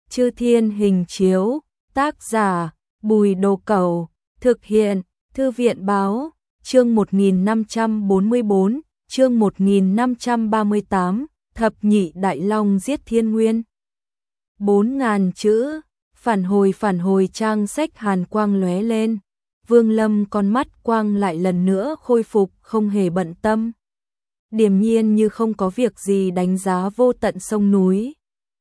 Chư Thiên Hình Chiếu, tác giả Bùi Đồ Cẩu, thực hiện Thư viện Báo, chương 1544, chương 1538, Thập Nhị Đại Long giết Thiên Nguyên. 4.000 chữ, phản hồi trang sách hàn quang lóe lên. Vương Lâm con mắt quang lại lần nữa khôi phục, không hề bận tâm. Điềm nhiên như không có việc gì đánh giá vô tận sông núi.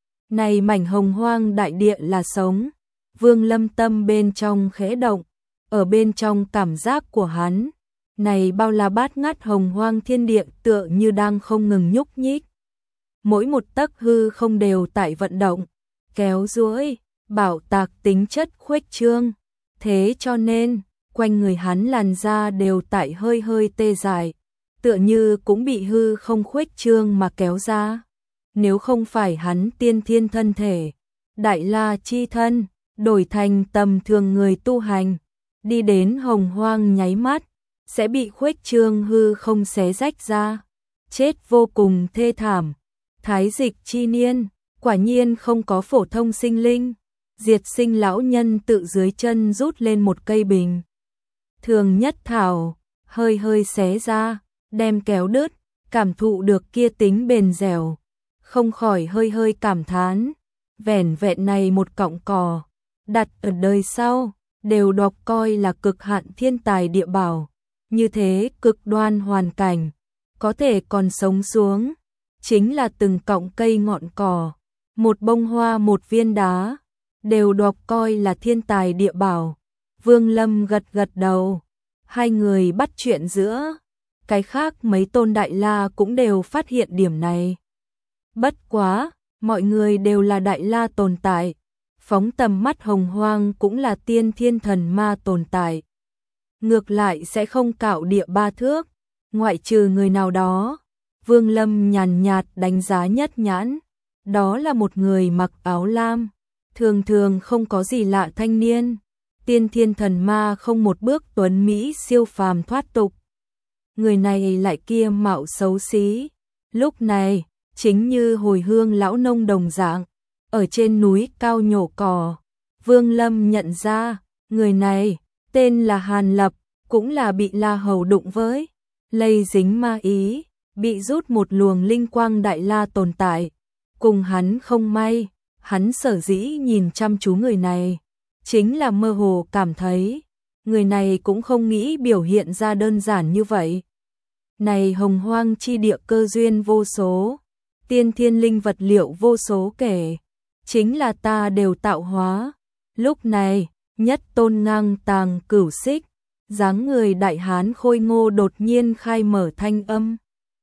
Này mảnh hồng hoang đại địa là sống. Vương Lâm tâm bên trong khẽ động, ở bên trong cảm giác của hắn, này bao la bát ngát hồng hoang thiên địa tựa như đang không ngừng nhúc nhích. Mỗi một tấc hư không đều tại vận động, kéo duỗi, bảo tạc tính chất khuếch trương. Thế cho nên, quanh người hắn làn da đều tại hơi hơi tê dại, tựa như cũng bị hư không khuếch trương mà kéo ra. Nếu không phải hắn tiên thiên thân thể, đại la chi thân, đổi thành tầm thường người tu hành, đi đến hồng hoang nháy mắt, sẽ bị khuếch trương hư không xé rách ra, chết vô cùng thê thảm. Thái dịch chi niên, quả nhiên không có phổ thông sinh linh. Diệt Sinh lão nhân tự dưới chân rút lên một cây bình thường nhất thảo, hơi hơi xé ra, đem kéo đứt, cảm thụ được kia tính bền dẻo, không khỏi hơi hơi cảm thán, vẻn vẹn này một cọng cỏ, đặt ở đời sau, đều đọc coi là cực hạn thiên tài địa bảo. Như thế cực đoan hoàn cảnh, có thể còn sống xuống, chính là từng cọng cây ngọn cỏ, một bông hoa, một viên đá, đều đọc coi là thiên tài địa bảo. Vương Lâm gật gật đầu, hai người bắt chuyện giữa, cái khác mấy tôn đại la cũng đều phát hiện điểm này. Bất quá, mọi người đều là đại la tồn tại, phóng tầm mắt hồng hoang cũng là tiên thiên thần ma tồn tại. Ngược lại sẽ không cạo địa ba thước, ngoại trừ người nào đó. Vương Lâm nhàn nhạt đánh giá nhất nhãn, đó là một người mặc áo lam, thường thường không có gì lạ thanh niên, tiên thiên thần ma không một bước tuấn mỹ siêu phàm thoát tục. Người này lại kia mạo xấu xí, lúc này chính như hồi hương lão nông đồng dạng, ở trên núi cao nhổ cỏ. Vương Lâm nhận ra, người này tên là Hàn Lập, cũng là bị La Hầu đụng với, lây dính ma ý, bị rút một luồng linh quang đại la tồn tại. Cùng hắn không may, hắn sở dĩ nhìn chăm chú người này, chính là mơ hồ cảm thấy, người này cũng không nghĩ biểu hiện ra đơn giản như vậy. Này hồng hoang chi địa cơ duyên vô số, tiên thiên linh vật liệu vô số kể, chính là ta đều tạo hóa. Lúc này, nhất tôn ngang tàng cửu xích, dáng người đại hán khôi ngô đột nhiên khai mở thanh âm.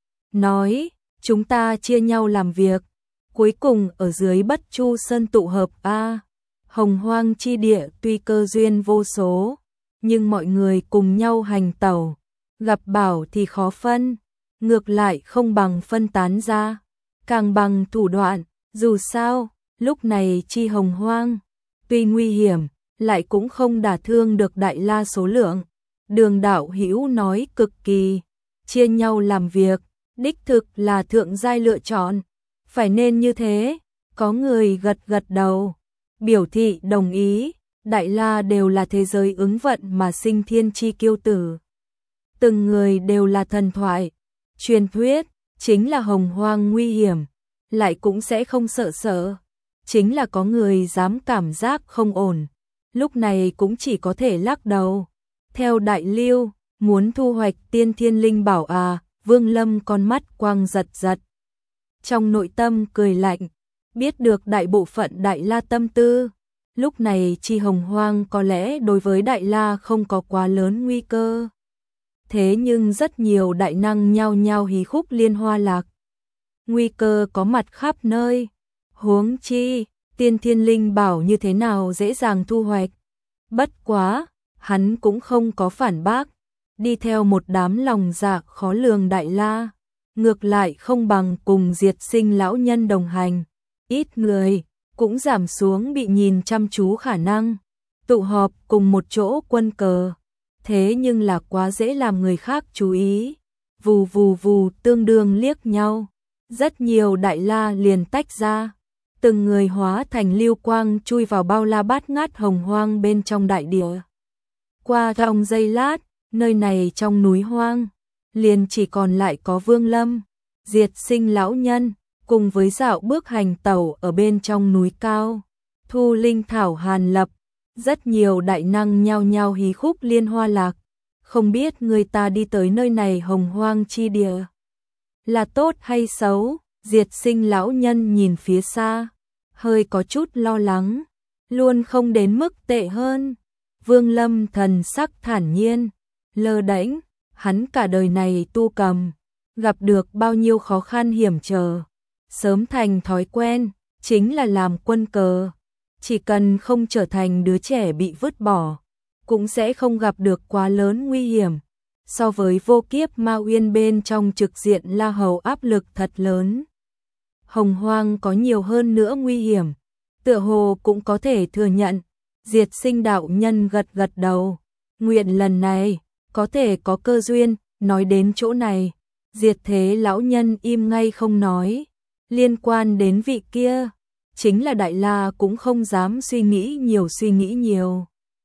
Nói, chúng ta chia nhau làm việc, cuối cùng ở dưới Bất Chu Sơn tụ hợp a. Hồng hoang chi địa tuy cơ duyên vô số, nhưng mọi người cùng nhau hành tẩu, gặp bảo thì khó phân, ngược lại không bằng phân tán ra, càng bằng thủ đoạn. Dù sao, lúc này chi hồng hoang, tuy nguy hiểm, lại cũng không đả thương được đại la số lượng. Đường đạo hữu nói cực kỳ, chia nhau làm việc, đích thực là thượng giai lựa chọn, phải nên như thế. Có người gật gật đầu, biểu thị đồng ý. Đại la đều là thế giới ứng vận mà sinh thiên chi kiêu tử, từng người đều là thần thoại, truyền thuyết, chính là hồng hoang nguy hiểm, lại cũng sẽ không sợ, chính là có người dám cảm giác không ổn, lúc này cũng chỉ có thể lắc đầu. Theo đại lưu, muốn thu hoạch tiên thiên linh bảo à? Vương Lâm con mắt quang giật giật, trong nội tâm cười lạnh, biết được đại bộ phận đại la tâm tư. Lúc này chi hồng hoang có lẽ đối với đại la không có quá lớn nguy cơ, thế nhưng rất nhiều đại năng nhao nhao hí khúc liên hoa lạc, nguy cơ có mặt khắp nơi. Huống chi tiên thiên linh bảo như thế nào dễ dàng thu hoạch. Bất quá, hắn cũng không có phản bác, đi theo một đám lòng dạ khó lường đại la, ngược lại không bằng cùng Diệt Sinh lão nhân đồng hành, ít người cũng giảm xuống bị nhìn chăm chú khả năng. Tụ họp cùng một chỗ quân cờ, thế nhưng là quá dễ làm người khác chú ý. Vù vù vù tương đương liếc nhau, rất nhiều đại la liền tách ra, từng người hóa thành lưu quang chui vào bao la bát ngát hồng hoang bên trong đại địa. Qua trong giây lát, nơi này trong núi hoang, liền chỉ còn lại có Vương Lâm, Diệt Sinh lão nhân, cùng với dạo bước hành tẩu ở bên trong núi cao, Thu Linh Thảo Hàn Lập, rất nhiều đại năng nhao nhao hí khúc liên hoa lạc, không biết người ta đi tới nơi này hồng hoang chi địa là tốt hay xấu. Diệt Sinh lão nhân nhìn phía xa, hơi có chút lo lắng, luôn không đến mức tệ hơn. Vương Lâm thần sắc thản nhiên, lơ đễnh, hắn cả đời này tu cầm, gặp được bao nhiêu khó khăn hiểm trở, sớm thành thói quen, chính là làm quân cờ, chỉ cần không trở thành đứa trẻ bị vứt bỏ, cũng sẽ không gặp được quá lớn nguy hiểm. So với vô kiếp ma uyên bên trong trực diện La Hầu áp lực thật lớn, hồng hoang có nhiều hơn nữa nguy hiểm, tựa hồ cũng có thể thừa nhận. Diệt Sinh đạo nhân gật gật đầu, nguyện lần này có thể có cơ duyên. Nói đến chỗ này, Diệt Thế lão nhân im ngay không nói, liên quan đến vị kia, chính là Đại La cũng không dám suy nghĩ nhiều.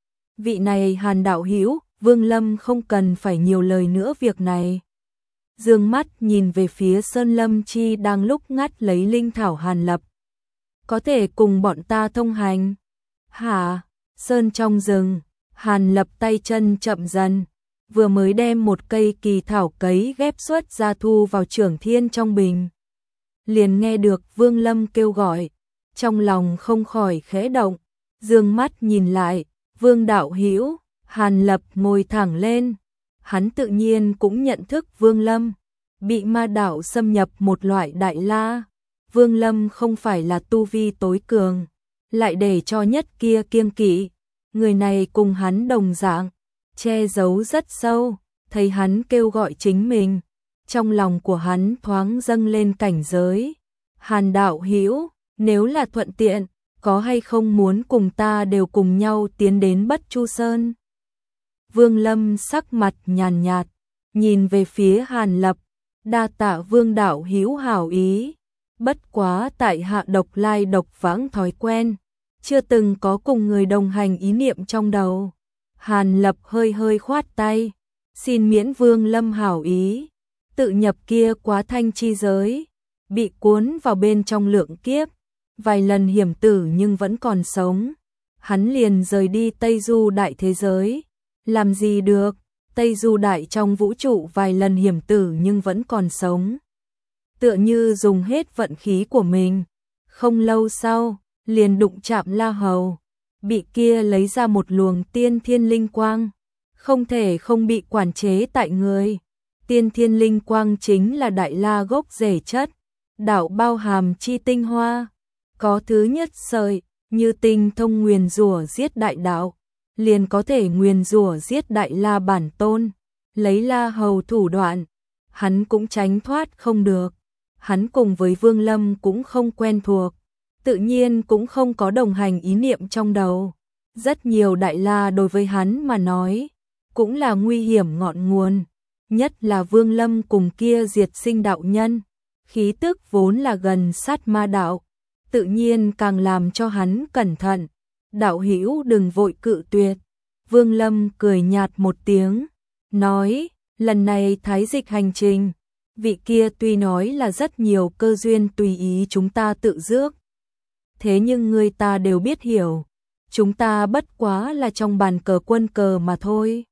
Vị này Hàn đạo hữu, Vương Lâm không cần phải nhiều lời nữa việc này. Dương mắt nhìn về phía Sơn Lâm Chi đang lúc ngắt lấy linh thảo Hàn Lập. Có thể cùng bọn ta thông hành? Hả? Sơn trong rừng, Hàn Lập tay chân chậm dần, vừa mới đem một cây kỳ thảo cấy ghép xuất ra thu vào Trưởng Thiên trong bình. Liền nghe được Vương Lâm kêu gọi, trong lòng không khỏi khẽ động, dương mắt nhìn lại, Vương đạo hữu. Hàn Lập ngồi thẳng lên, hắn tự nhiên cũng nhận thức Vương Lâm, bị ma đạo xâm nhập một loại đại la. Vương Lâm không phải là tu vi tối cường, lại để cho nhất kia kiêng kỵ, người này cùng hắn đồng dạng, che giấu rất sâu, thấy hắn kêu gọi chính mình, trong lòng của hắn thoáng dâng lên cảnh giới. Hàn đạo hữu, nếu là thuận tiện, có hay không muốn cùng ta đều cùng nhau tiến đến Bất Chu Sơn? Vương Lâm sắc mặt nhàn nhạt, nhìn về phía Hàn Lập, đa tạ Vương đạo hữu hảo ý, bất quá tại hạ độc lai độc vãng thói quen, chưa từng có cùng người đồng hành ý niệm trong đầu. Hàn Lập hơi hơi khoát tay, xin miễn Vương Lâm hảo ý, tự nhập kia quá thanh chi giới, bị cuốn vào bên trong lượng kiếp, vài lần hiểm tử nhưng vẫn còn sống, hắn liền rời đi Tây Du đại thế giới. Làm gì được, Tây Du đại trong vũ trụ vài lần hiểm tử nhưng vẫn còn sống. Tựa như dùng hết vận khí của mình. Không lâu sau, liền đụng chạm La Hầu, bị kia lấy ra một luồng tiên thiên linh quang, không thể không bị quản chế tại người. Tiên thiên linh quang chính là Đại La gốc rễ chất, đạo bao hàm chi tinh hoa, có thứ nhất sợi, như tinh thông nguyền rủa giết đại đạo, liền có thể nguyền rủa giết Đại La bản tôn. Lấy La Hầu thủ đoạn, hắn cũng tránh thoát không được. Hắn cùng với Vương Lâm cũng không quen thuộc, tự nhiên cũng không có đồng hành ý niệm trong đầu. Rất nhiều Đại La đối với hắn mà nói, cũng là nguy hiểm ngọn nguồn, nhất là Vương Lâm cùng kia Diệt Sinh đạo nhân, khí tức vốn là gần sát ma đạo, tự nhiên càng làm cho hắn cẩn thận. Đạo hữu đừng vội cự tuyệt. Vương Lâm cười nhạt một tiếng, nói, lần này thái dịch hành trình, vị kia tuy nói là rất nhiều cơ duyên tùy ý chúng ta tự rước, thế nhưng người ta đều biết hiểu, chúng ta bất quá là trong bàn cờ quân cờ mà thôi.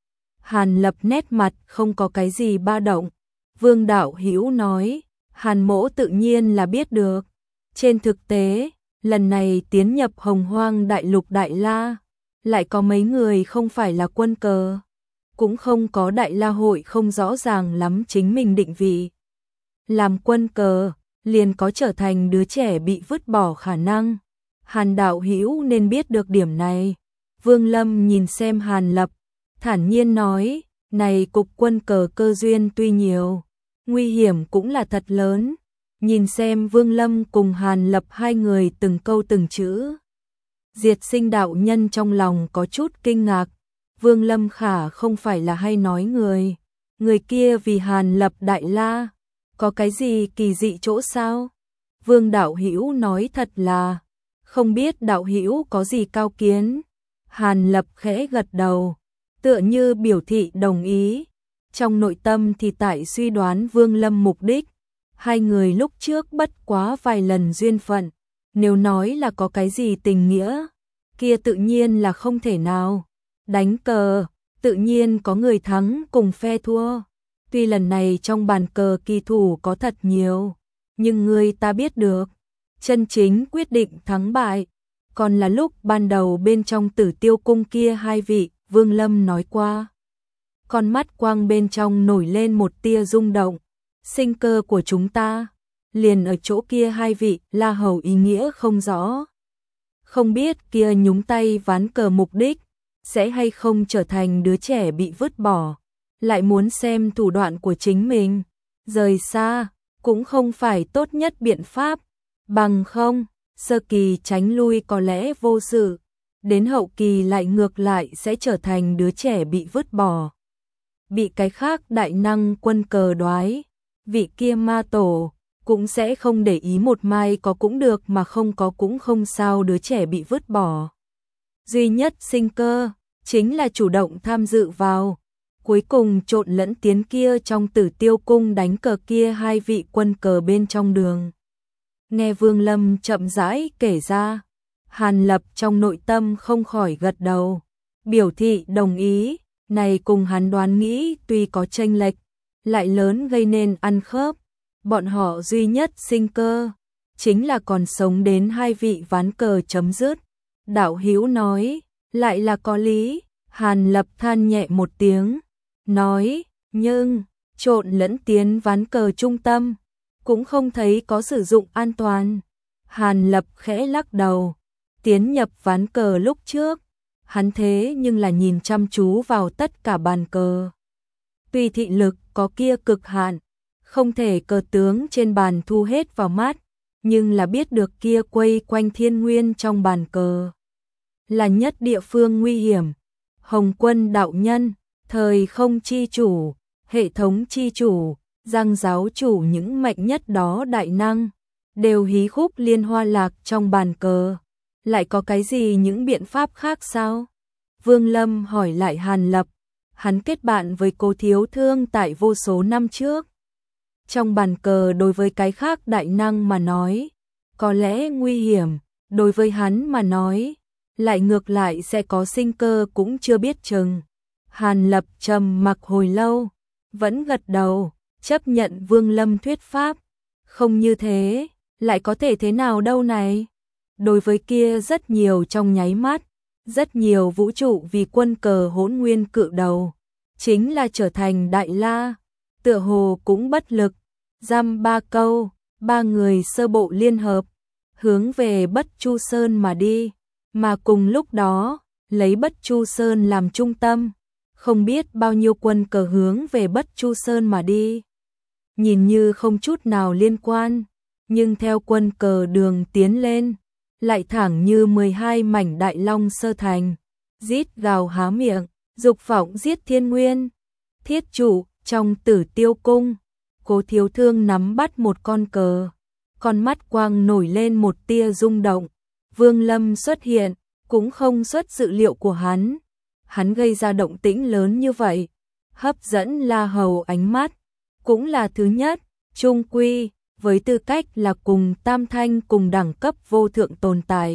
Hàn Lập nét mặt không có cái gì ba động. Vương đạo hữu nói, Hàn mỗ tự nhiên là biết được. Trên thực tế, lần này tiến nhập Hồng Hoang đại lục Đại La, lại có mấy người không phải là quân cờ, cũng không có Đại La hội không rõ ràng lắm chính mình định vị. Làm quân cờ, liền có trở thành đứa trẻ bị vứt bỏ khả năng. Hàn đạo hữu nên biết được điểm này. Vương Lâm nhìn xem Hàn Lập, thản nhiên nói, này cục quân cờ cơ duyên tuy nhiều, nguy hiểm cũng là thật lớn. Nhìn xem Vương Lâm cùng Hàn Lập hai người từng câu từng chữ. Diệt Sinh đạo nhân trong lòng có chút kinh ngạc. Vương Lâm khả không phải là hay nói người. Người kia vì Hàn Lập Đại La, có cái gì kỳ dị chỗ sao? Vương đạo hữu nói thật là, không biết đạo hữu có gì cao kiến. Hàn Lập khẽ gật đầu, tựa như biểu thị đồng ý. Trong nội tâm thì tại suy đoán Vương Lâm mục đích. Hai người lúc trước bất quá vài lần duyên phận, nếu nói là có cái gì tình nghĩa, kia tự nhiên là không thể nào. Đánh cờ, tự nhiên có người thắng cùng phe thua. Tuy lần này trong bàn cờ kỳ thủ có thật nhiều, nhưng người ta biết được, chân chính quyết định thắng bại, còn là lúc ban đầu bên trong Tử Tiêu cung kia hai vị, Vương Lâm nói qua. Con mắt quang bên trong nổi lên một tia rung động, sinh cơ của chúng ta, liền ở chỗ kia hai vị, La Hầu ý nghĩa không rõ. Không biết kia nhúng tay ván cờ mục đích, sẽ hay không trở thành đứa trẻ bị vứt bỏ, lại muốn xem thủ đoạn của chính mình, rời xa, cũng không phải tốt nhất biện pháp, bằng không, sơ kỳ tránh lui có lẽ vô sự, đến hậu kỳ lại ngược lại sẽ trở thành đứa trẻ bị vứt bỏ. Bị cái khác đại năng quân cờ đoái, vị kia ma tổ, cũng sẽ không để ý một mai có cũng được mà không có cũng không sao đứa trẻ bị vứt bỏ. Duy nhất sinh cơ, chính là chủ động tham dự vào, cuối cùng trộn lẫn tiến kia trong Tử Tiêu cung đánh cờ kia hai vị quân cờ bên trong đường. Nghe Vương Lâm chậm rãi kể ra, Hàn Lập trong nội tâm không khỏi gật đầu, biểu thị đồng ý, này cùng hắn đoán nghĩ tuy có chênh lệch, lại lớn gây nên ăn khớp, bọn họ duy nhất sinh cơ, chính là còn sống đến hai vị ván cờ chấm dứt. Đạo hữu nói, lại là có lý, Hàn Lập than nhẹ một tiếng, nói, nhưng, trộn lẫn tiến ván cờ trung tâm, cũng không thấy có sử dụng an toàn. Hàn Lập khẽ lắc đầu, tiến nhập ván cờ lúc trước, hắn thế nhưng là nhìn chăm chú vào tất cả bàn cờ. Tuy thị lực có kia cực hạn, không thể cờ tướng trên bàn thu hết vào mắt, nhưng là biết được kia quay quanh thiên nguyên trong bàn cờ. Là nhất địa phương nguy hiểm, Hồng Quân đạo nhân, thời không chi chủ, hệ thống chi chủ, Giang giáo chủ những mạnh nhất đó đại năng, đều hí khúc liên hoa lạc trong bàn cờ. Lại có cái gì những biện pháp khác sao? Vương Lâm hỏi lại Hàn Lập, hắn kết bạn với Cố Thiếu Thương tại vô số năm trước. Trong bàn cờ đối với cái khác đại năng mà nói, có lẽ nguy hiểm, đối với hắn mà nói, lại ngược lại sẽ có sinh cơ cũng chưa biết chừng. Hàn Lập trầm mặc hồi lâu, vẫn gật đầu, chấp nhận Vương Lâm thuyết pháp. Không như thế, lại có thể thế nào đâu này? Đối với kia rất nhiều trong nháy mắt, rất nhiều vũ trụ vì quân cờ hỗn nguyên cự đầu, chính là trở thành đại la, tựa hồ cũng bất lực. Dăm ba câu, ba người sơ bộ liên hợp, hướng về Bất Chu Sơn mà đi, mà cùng lúc đó, lấy Bất Chu Sơn làm trung tâm, không biết bao nhiêu quân cờ hướng về Bất Chu Sơn mà đi. Nhìn như không chút nào liên quan, nhưng theo quân cờ đường tiến lên, lại thẳng như 12 mảnh đại long sơ thành, rít gào há miệng, dục vọng giết thiên nguyên. Thiết chủ, trong Tử Tiêu cung, Cố Thiếu Thương nắm bắt một con cờ, con mắt quang nổi lên một tia rung động. Vương Lâm xuất hiện, cũng không xuất dự liệu của hắn. Hắn gây ra động tĩnh lớn như vậy, hấp dẫn La Hầu ánh mắt, cũng là thứ nhất, chung quy, với tư cách là cùng tam thanh cùng đẳng cấp vô thượng tồn tại.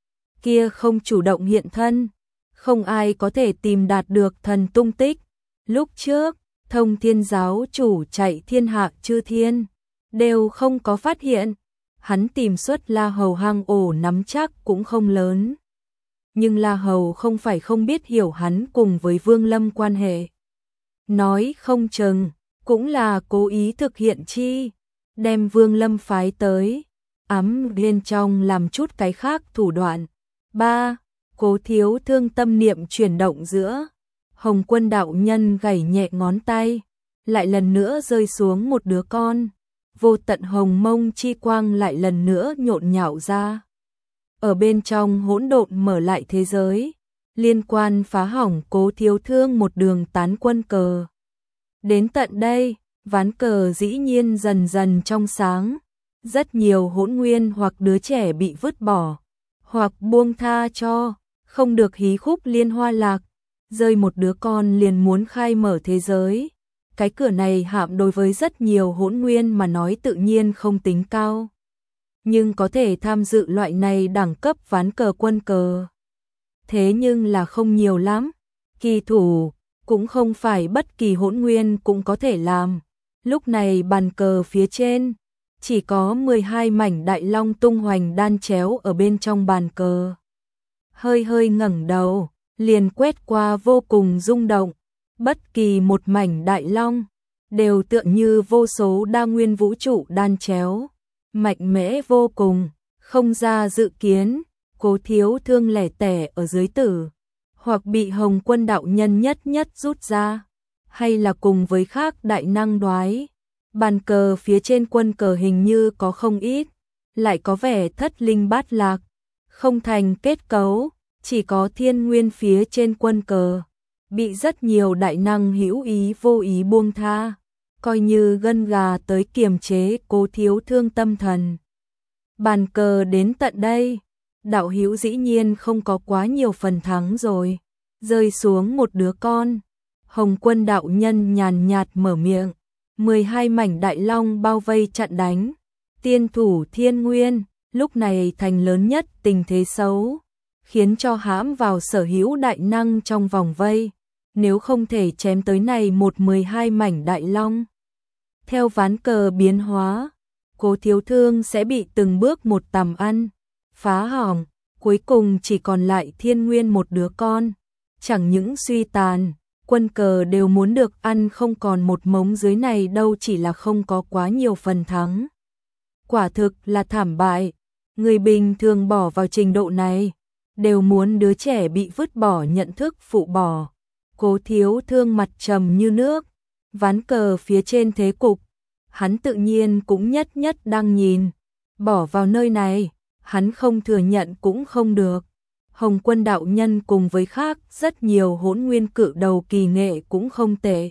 Kia không chủ động hiện thân, không ai có thể tìm đạt được thần tung tích. Lúc trước, Thông Thiên giáo chủ chạy thiên hạ chư thiên, đều không có phát hiện, hắn tìm suốt La Hầu hang ổ nắm chắc cũng không lớn. Nhưng La Hầu không phải không biết hiểu hắn cùng với Vương Lâm quan hệ. Nói không chừng, cũng là cố ý thực hiện chi, đem Vương Lâm phái tới, ám bên trong làm chút cái khác thủ đoạn. 3. Cố Thiếu Thương tâm niệm chuyển động giữa, Hồng Quân đạo nhân gảy nhẹ ngón tay, lại lần nữa rơi xuống một đứa con, vô tận hồng mông chi quang lại lần nữa nhộn nhạo ra. Ở bên trong hỗn độn mở lại thế giới, liên quan phá hỏng Cố Thiếu Thương một đường tán quân cờ. Đến tận đây, ván cờ dĩ nhiên dần dần trong sáng, Rất nhiều hỗn nguyên hoặc đứa trẻ bị vứt bỏ, hoặc buông tha cho, không được hí khúc liên hoa lạc, rơi một đứa con liền muốn khai mở thế giới. Cái cửa này hạm đối với rất nhiều hỗn nguyên mà nói tự nhiên không tính cao. Nhưng có thể tham dự loại này đẳng cấp ván cờ quân cờ. Thế nhưng là không nhiều lắm. Kỳ thủ, cũng không phải bất kỳ hỗn nguyên cũng có thể làm. Lúc này bàn cờ phía trên, chỉ có 12 mảnh đại long tung hoành đan chéo ở bên trong bàn cờ. Hơi hơi ngẩng đầu, liền quét qua vô cùng rung động. Bất kỳ một mảnh đại long, đều tựa như vô số đa nguyên vũ trụ đan chéo. Mạnh mẽ vô cùng, không ra dự kiến, Cố Thiếu Thương lẻ tẻ ở dưới tử, hoặc bị Hồng Quân đạo nhân nhất nhất rút ra, hay là cùng với khác đại năng đoái. Bàn cờ phía trên quân cờ hình như có không ít, lại có vẻ thất linh bát lạc, không thành kết cấu, chỉ có thiên nguyên phía trên quân cờ, bị rất nhiều đại năng hữu ý vô ý buông tha, coi như gân gà tới kiềm chế Cố Thiếu Thương tâm thần. Bàn cờ đến tận đây, đạo hữu dĩ nhiên không có quá nhiều phần thắng rồi, rơi xuống một đứa con. Hồng Quân đạo nhân nhàn nhạt mở miệng, 12 mảnh đại long bao vây chặn đánh. Tiên thủ thiên nguyên, lúc này thành lớn nhất tình thế xấu, khiến cho hãm vào sở hữu đại năng trong vòng vây, nếu không thể chém tới này 12 mảnh đại long. Theo ván cờ biến hóa, Cố Thiếu Thương sẽ bị từng bước một tầm ăn, phá hỏng, cuối cùng chỉ còn lại thiên nguyên một đứa con. Chẳng những suy tàn, quân cờ đều muốn được ăn không còn một mống dưới này đâu, chỉ là không có quá nhiều phần thắng. Quả thực là thảm bại, người bình thường bỏ vào trình độ này, đều muốn đứa trẻ bị vứt bỏ nhận thức phụ bỏ. Cố Thiếu Thương mặt trầm như nước, ván cờ phía trên thế cục, hắn tự nhiên cũng nhất nhất đang nhìn, bỏ vào nơi này, hắn không thừa nhận cũng không được. Hồng Quân đạo nhân cùng với khác rất nhiều hỗn nguyên cự đầu kỳ nghệ cũng không tệ.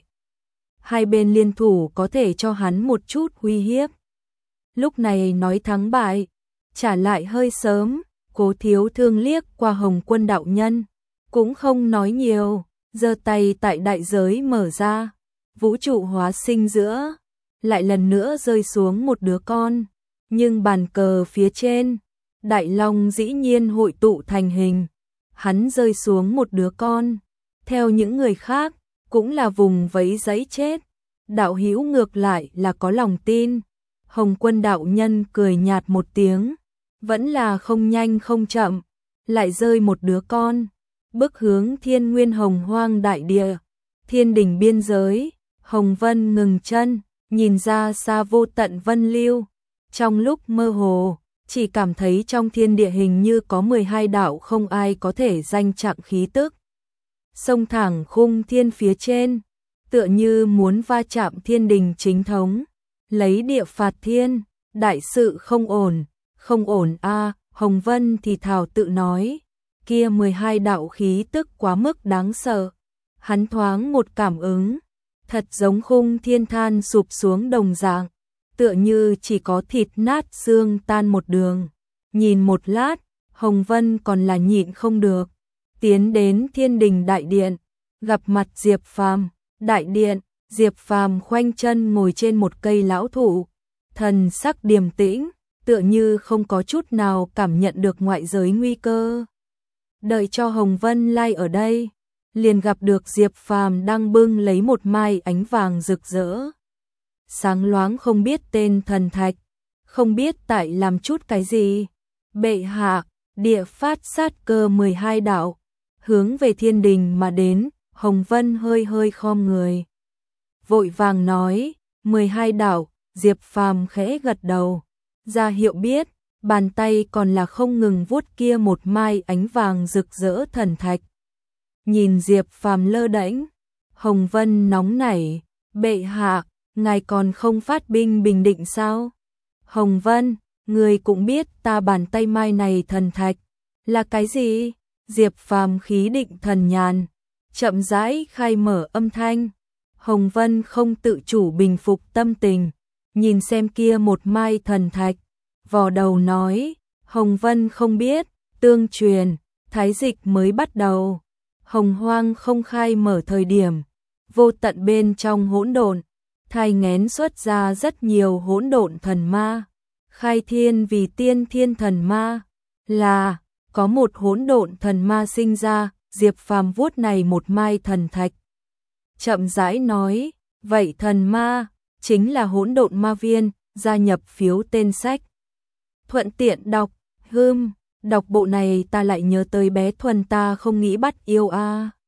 Hai bên liên thủ có thể cho hắn một chút uy hiếp. Lúc này nói thắng bại, trả lại hơi sớm. Cố Thiếu Thương liếc qua Hồng Quân đạo nhân, cũng không nói nhiều, giơ tay tại đại giới mở ra, vũ trụ hóa sinh giữa, lại lần nữa rơi xuống một đứa con. Nhưng bàn cờ phía trên, đại long dĩ nhiên hội tụ thành hình, hắn rơi xuống một đứa con. Theo những người khác, cũng là vùng vẫy giấy chết. Đạo hữu ngược lại là có lòng tin. Hồng Quân đạo nhân cười nhạt một tiếng, vẫn là không nhanh không chậm, lại rơi một đứa con, bước hướng thiên nguyên hồng hoang đại địa, thiên đỉnh biên giới. Hồng Vân ngừng chân, nhìn ra xa vô tận vân lưu, trong lúc mơ hồ, chỉ cảm thấy trong thiên địa hình như có 12 đạo không ai có thể danh chặng khí tức. Sông thẳng khung thiên phía trên, tựa như muốn va chạm thiên đình chính thống, lấy địa phạt thiên, đại sự không ổn. Không ổn a. Hồng Vân thì thào tự nói, kia 12 đạo khí tức quá mức đáng sợ. Hắn thoáng một cảm ứng, thật giống khung thiên than sụp xuống đồng dạng, tựa như chỉ có thịt nát xương tan một đường. Nhìn một lát, Hồng Vân còn là nhịn không được, tiến đến thiên đình đại điện, gặp mặt Diệp Phàm. Đại điện, Diệp Phàm khoanh chân ngồi trên một cây lão thụ, thần sắc điềm tĩnh, tựa như không có chút nào cảm nhận được ngoại giới nguy cơ. Đợi cho Hồng Vân lai ở đây, liền gặp được Diệp Phàm đang bưng lấy một mai ánh vàng rực rỡ, sáng loáng không biết tên thần thạch, không biết tại làm chút cái gì. Bệ hạ, địa phát sát cơ 12 đạo, hướng về thiên đình mà đến. Hồng Vân hơi hơi khom người, vội vàng nói, 12 đạo. Diệp Phàm khẽ gật đầu, ra hiệu biết, bàn tay còn là không ngừng vuốt kia một mai ánh vàng rực rỡ thần thạch. Nhìn Diệp Phàm lơ đễnh, Hồng Vân nóng nảy, bệ hạ, ngài còn không phát binh bình định sao? Hồng Vân, người cũng biết ta bàn tay mai này thần thạch là cái gì? Diệp Phàm khí định thần nhàn, chậm rãi khai mở âm thanh. Hồng Vân không tự chủ bình phục tâm tình, nhìn xem kia một mai thần thạch, vò đầu nói, Hồng Vân không biết, tương truyền, thái dịch mới bắt đầu, hồng hoang không khai mở thời điểm, vô tận bên trong hỗn độn, thai nghén xuất ra rất nhiều hỗn độn thần ma, khai thiên vì tiên thiên thần ma, là có một hỗn độn thần ma sinh ra, Diệp Phàm vuốt này một mai thần thạch. Chậm rãi nói, vậy thần ma chính là hỗn độn ma viên, gia nhập phiếu tên sách. Thuận tiện đọc, đọc bộ này ta lại nhớ tới bé Thuần ta không nghĩ bắt yêu a.